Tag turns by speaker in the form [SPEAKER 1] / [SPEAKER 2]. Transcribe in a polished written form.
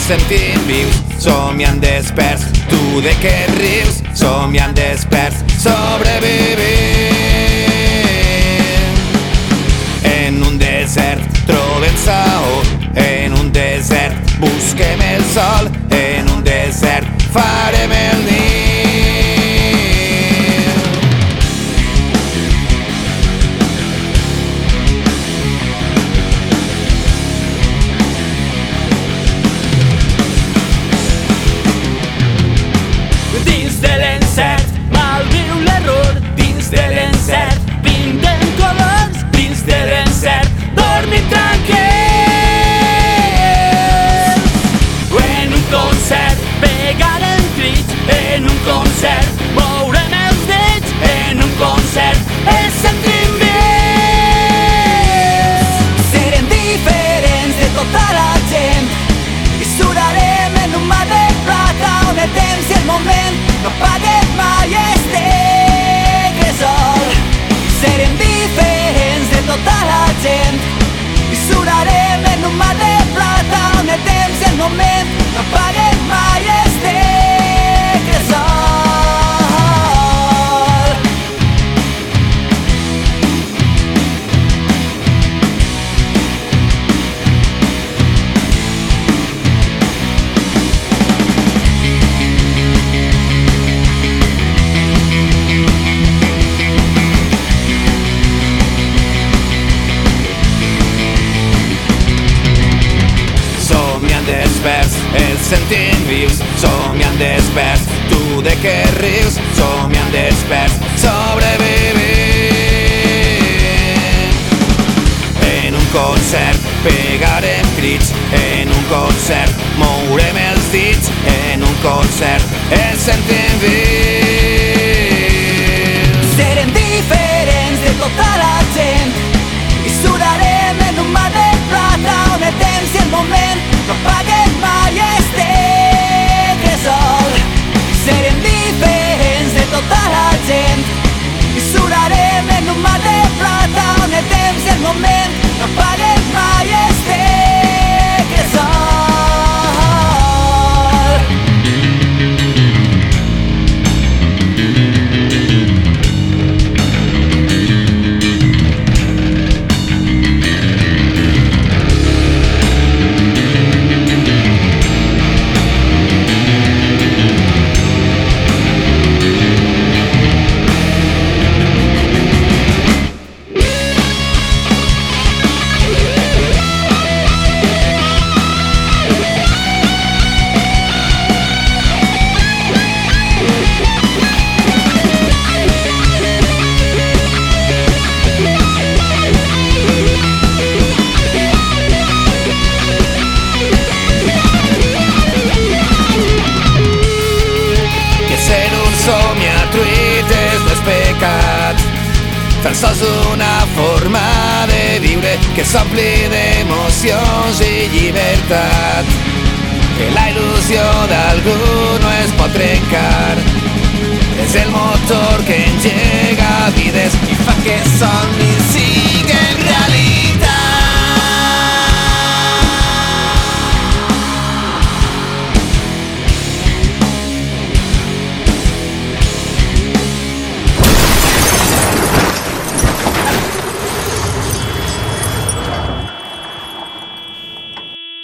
[SPEAKER 1] sentim vius, somiant desperts. Tu de què rius? Somiant desperts, sobrevivint. En un desert trobem saó, en un desert busquem el sol, en un desert farem el niu.
[SPEAKER 2] Dins de l'encert malviu l'error, dins de l'encert pintem colors, dins de l'encert dormim tranquils. En un concert pegarem crits, en un concert mourem els dits, en un concert ens sentim vius.
[SPEAKER 3] Serem diferents de tota la gent i surarem en un mar de plata on el temps i el moment no paguen mai este cresol. Serem diferents de tota la gent i surarem en un mar de plata on el temps i el moment no paguen mai este cresol.
[SPEAKER 1] Somiant desperts, els sentim vius, somiant desperts. Tu de què rius? Somiant desperts, sobrevivint. En un concert pegarem crits, en un concert mourem els dits, en un concert ens sentim vius.
[SPEAKER 3] Serem diferents de tota la gent i surarem en un mar de plata on el temps i el moment no paguen mai este cresol. Serem diferents de tota la gent i surarem en un mar de plata on el temps i el moment no paguen mai este cresol.
[SPEAKER 1] Tan sols una forma de viure que s'ompli d'emocions i llibertat, que la il·lusió d'algú no es pot trencar. És el motor que engega vides i fa que somnis siguin realitat.